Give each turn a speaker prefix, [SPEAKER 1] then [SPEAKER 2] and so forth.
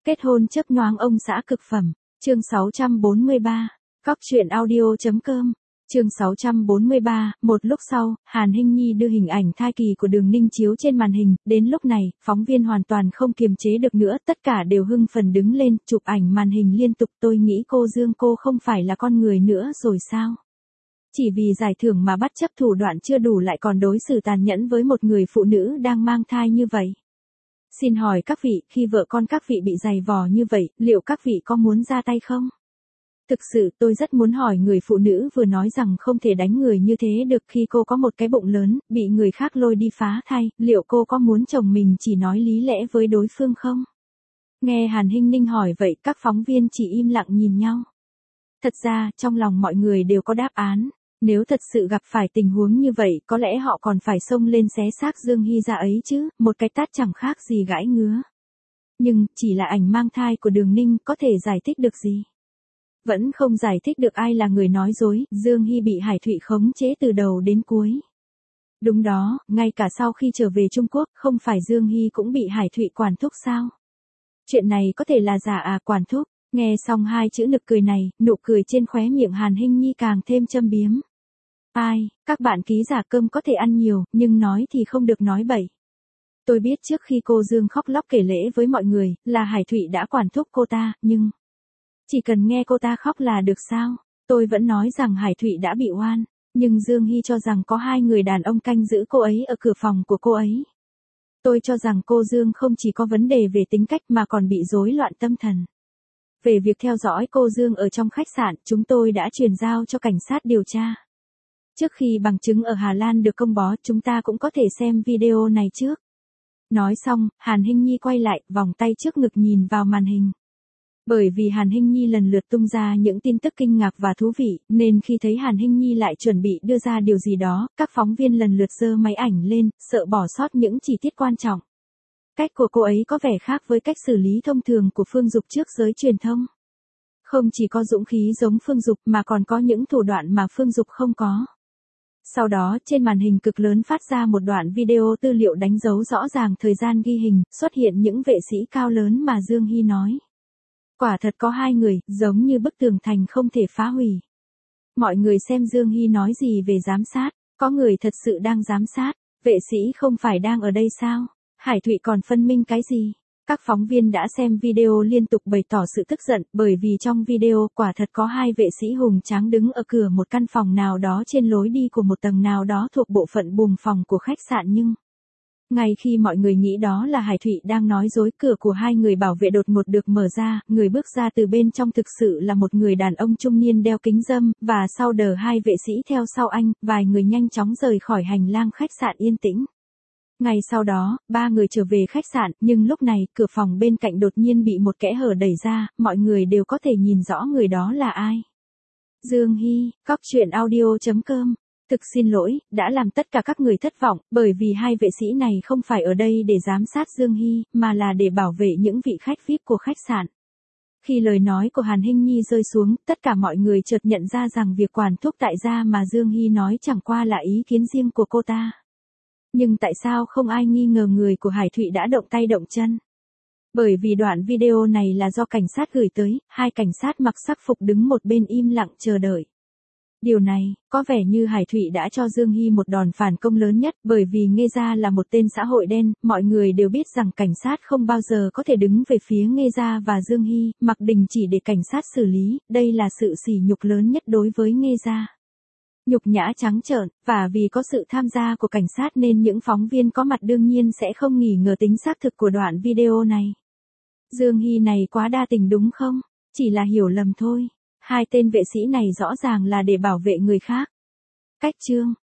[SPEAKER 1] Kết hôn chớp nhoáng ông xã cực phẩm. Chương 643. Cóc truyện audio.com. Chương 643, một lúc sau, Hàn Hinh Nhi đưa hình ảnh thai kỳ của Đường Ninh chiếu trên màn hình, đến lúc này, phóng viên hoàn toàn không kiềm chế được nữa, tất cả đều hưng phấn đứng lên, chụp ảnh màn hình liên tục, tôi nghĩ cô Dương cô không phải là con người nữa rồi sao? Chỉ vì giải thưởng mà bất chấp thủ đoạn chưa đủ lại còn đối xử tàn nhẫn với một người phụ nữ đang mang thai như vậy. Xin hỏi các vị, khi vợ con các vị bị giày vò như vậy, liệu các vị có muốn ra tay không? Thực sự tôi rất muốn hỏi người phụ nữ vừa nói rằng không thể đánh người như thế được khi cô có một cái bụng lớn, bị người khác lôi đi phá thai, liệu cô có muốn chồng mình chỉ nói lý lẽ với đối phương không? Nghe Hàn Hinh Ninh hỏi vậy các phóng viên chỉ im lặng nhìn nhau. Thật ra, trong lòng mọi người đều có đáp án. Nếu thật sự gặp phải tình huống như vậy, có lẽ họ còn phải xông lên xé xác Dương Hy ra ấy chứ, một cái tát chẳng khác gì gãi ngứa. Nhưng, chỉ là ảnh mang thai của Đường Ninh có thể giải thích được gì? Vẫn không giải thích được ai là người nói dối, Dương Hy bị Hải Thụy khống chế từ đầu đến cuối. Đúng đó, ngay cả sau khi trở về Trung Quốc, không phải Dương Hy cũng bị Hải Thụy quản thúc sao? Chuyện này có thể là giả à quản thúc? Nghe xong hai chữ nực cười này, nụ cười trên khóe miệng Hàn Hinh Nhi càng thêm châm biếm. Ai, các bạn ký giả cơm có thể ăn nhiều, nhưng nói thì không được nói bậy. Tôi biết trước khi cô Dương khóc lóc kể lễ với mọi người, là Hải Thụy đã quản thúc cô ta, nhưng... Chỉ cần nghe cô ta khóc là được sao? Tôi vẫn nói rằng Hải Thụy đã bị oan, nhưng Dương Hy cho rằng có hai người đàn ông canh giữ cô ấy ở cửa phòng của cô ấy. Tôi cho rằng cô Dương không chỉ có vấn đề về tính cách mà còn bị rối loạn tâm thần. Về việc theo dõi cô Dương ở trong khách sạn, chúng tôi đã truyền giao cho cảnh sát điều tra. Trước khi bằng chứng ở Hà Lan được công bố, chúng ta cũng có thể xem video này trước. Nói xong, Hàn Hinh Nhi quay lại, vòng tay trước ngực nhìn vào màn hình. Bởi vì Hàn Hinh Nhi lần lượt tung ra những tin tức kinh ngạc và thú vị, nên khi thấy Hàn Hinh Nhi lại chuẩn bị đưa ra điều gì đó, các phóng viên lần lượt giơ máy ảnh lên, sợ bỏ sót những chi tiết quan trọng. Cách của cô ấy có vẻ khác với cách xử lý thông thường của Phương Dục trước giới truyền thông. Không chỉ có dũng khí giống Phương Dục mà còn có những thủ đoạn mà Phương Dục không có. Sau đó, trên màn hình cực lớn phát ra một đoạn video tư liệu đánh dấu rõ ràng thời gian ghi hình, xuất hiện những vệ sĩ cao lớn mà Dương Hy nói. Quả thật có hai người, giống như bức tường thành không thể phá hủy. Mọi người xem Dương Hy nói gì về giám sát, có người thật sự đang giám sát, vệ sĩ không phải đang ở đây sao? Hải Thụy còn phân minh cái gì? Các phóng viên đã xem video liên tục bày tỏ sự tức giận, bởi vì trong video quả thật có hai vệ sĩ hùng tráng đứng ở cửa một căn phòng nào đó trên lối đi của một tầng nào đó thuộc bộ phận buồng phòng của khách sạn nhưng... Ngay khi mọi người nghĩ đó là Hải Thụy đang nói dối, cửa của hai người bảo vệ đột ngột được mở ra, người bước ra từ bên trong thực sự là một người đàn ông trung niên đeo kính râm, và sau đờ hai vệ sĩ theo sau anh, vài người nhanh chóng rời khỏi hành lang khách sạn yên tĩnh. Ngay sau đó, ba người trở về khách sạn, nhưng lúc này, cửa phòng bên cạnh đột nhiên bị một kẽ hở đẩy ra, mọi người đều có thể nhìn rõ người đó là ai. Dương Hy, Cóc truyện audio.com. Thực xin lỗi, đã làm tất cả các người thất vọng, bởi vì hai vệ sĩ này không phải ở đây để giám sát Dương Hy, mà là để bảo vệ những vị khách VIP của khách sạn. Khi lời nói của Hàn Hinh Nhi rơi xuống, tất cả mọi người chợt nhận ra rằng việc quản thúc tại gia mà Dương Hy nói chẳng qua là ý kiến riêng của cô ta. Nhưng tại sao không ai nghi ngờ người của Hải Thụy đã động tay động chân? Bởi vì đoạn video này là do cảnh sát gửi tới, hai cảnh sát mặc sắc phục đứng một bên im lặng chờ đợi. Điều này, có vẻ như Hải Thụy đã cho Dương Hy một đòn phản công lớn nhất, bởi vì Nghê Gia là một tên xã hội đen, mọi người đều biết rằng cảnh sát không bao giờ có thể đứng về phía Nghê Gia và Dương Hy, mặc đình chỉ để cảnh sát xử lý, đây là sự sỉ nhục lớn nhất đối với Nghê Gia. Nhục nhã trắng trợn, và vì có sự tham gia của cảnh sát nên những phóng viên có mặt đương nhiên sẽ không nghi ngờ tính xác thực của đoạn video này. Dương Hy này quá đa tình đúng không? Chỉ là hiểu lầm thôi. Hai tên vệ sĩ này rõ ràng là để bảo vệ người khác. Cách chương